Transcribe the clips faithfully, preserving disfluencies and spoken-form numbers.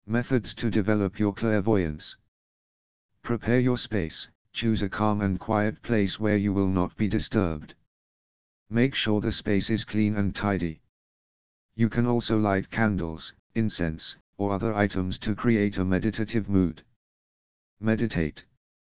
Methods to develop your clairvoyance. Prepare your space. Choose a calm and quiet place where you will not be disturbed. Make sure the space is clean and tidy. You can also light candles, incense, or other items to create a meditative mood. Meditate.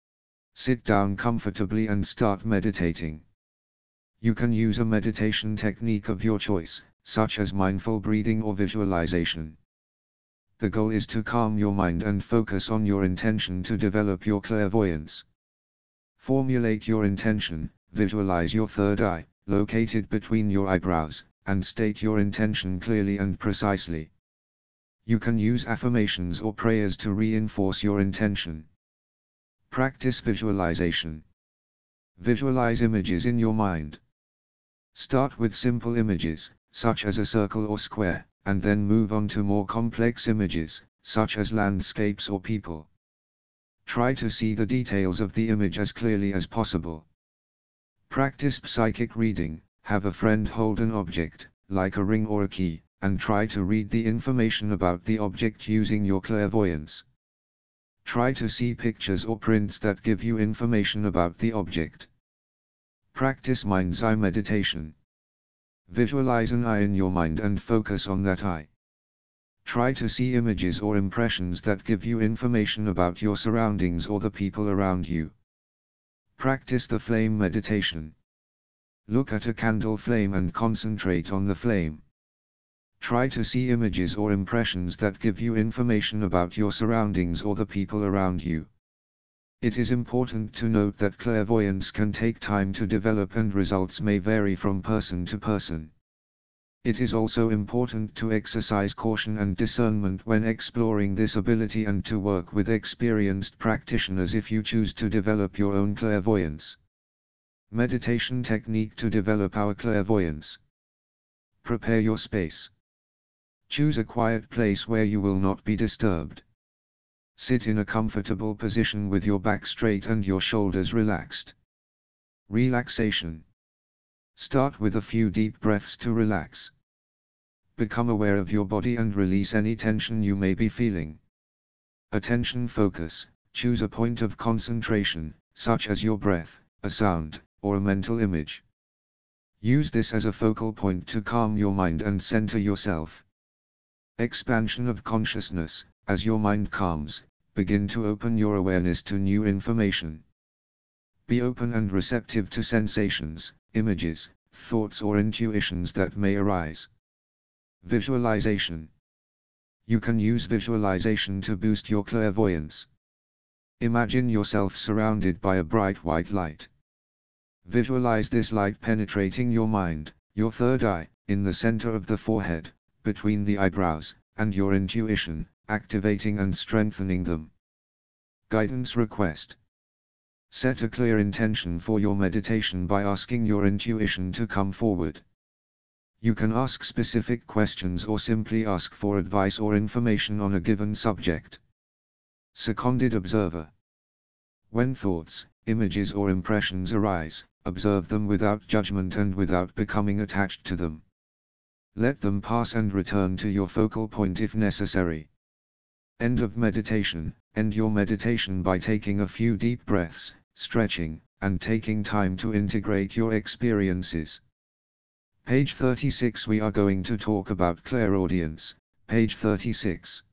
Sit down comfortably and start meditating. You can use a meditation technique of your choice, such as mindful breathing or visualization. The goal is to calm your mind and focus on your intention to develop your clairvoyance. Formulate your intention, visualize your third eye, located between your eyebrows, and state your intention clearly and precisely. You can use affirmations or prayers to reinforce your intention. Practice visualization. Visualize images in your mind. Start with simple images, such as a circle or square, and then move on to more complex images, such as landscapes or people. Try to see the details of the image as clearly as possible. Practice psychic reading. Have a friend hold an object, like a ring or a key, and try to read the information about the object using your clairvoyance. Try to see pictures or prints that give you information about the object. Practice mind's eye meditation. Visualize an eye in your mind and focus on that eye. Try to see images or impressions that give you information about your surroundings or the people around you. Practice the flame meditation. Look at a candle flame and concentrate on the flame. Try to see images or impressions that give you information about your surroundings or the people around you. It is important to note that clairvoyance can take time to develop and results may vary from person to person. It is also important to exercise caution and discernment when exploring this ability and to work with experienced practitioners if you choose to develop your own clairvoyance. Meditation technique to develop our clairvoyance. Prepare your space. Choose a quiet place where you will not be disturbed. Sit in a comfortable position with your back straight and your shoulders relaxed. Relaxation. Start with a few deep breaths to relax. Become aware of your body and release any tension you may be feeling. Attention focus. Choose a point of concentration, such as your breath, a sound, or a mental image. Use this as a focal point to calm your mind and center yourself. Expansion of consciousness. As your mind calms, begin to open your awareness to new information. Be open and receptive to sensations, images, thoughts or intuitions that may arise. Visualization. You can use visualization to boost your clairvoyance. Imagine yourself surrounded by a bright white light. Visualize this light penetrating your mind, your third eye, in the center of the forehead, between the eyebrows, and your intuition, activating and strengthening them. Guidance request. Set a clear intention for your meditation by asking your intuition to come forward. You can ask specific questions or simply ask for advice or information on a given subject. Seconded observer. When thoughts, images or impressions arise, observe them without judgment and without becoming attached to them. Let them pass and return to your focal point if necessary. End of meditation. End your meditation by taking a few deep breaths, stretching, and taking time to integrate your experiences. Page thirty-six. We are going to talk about clairaudience. Page thirty-six.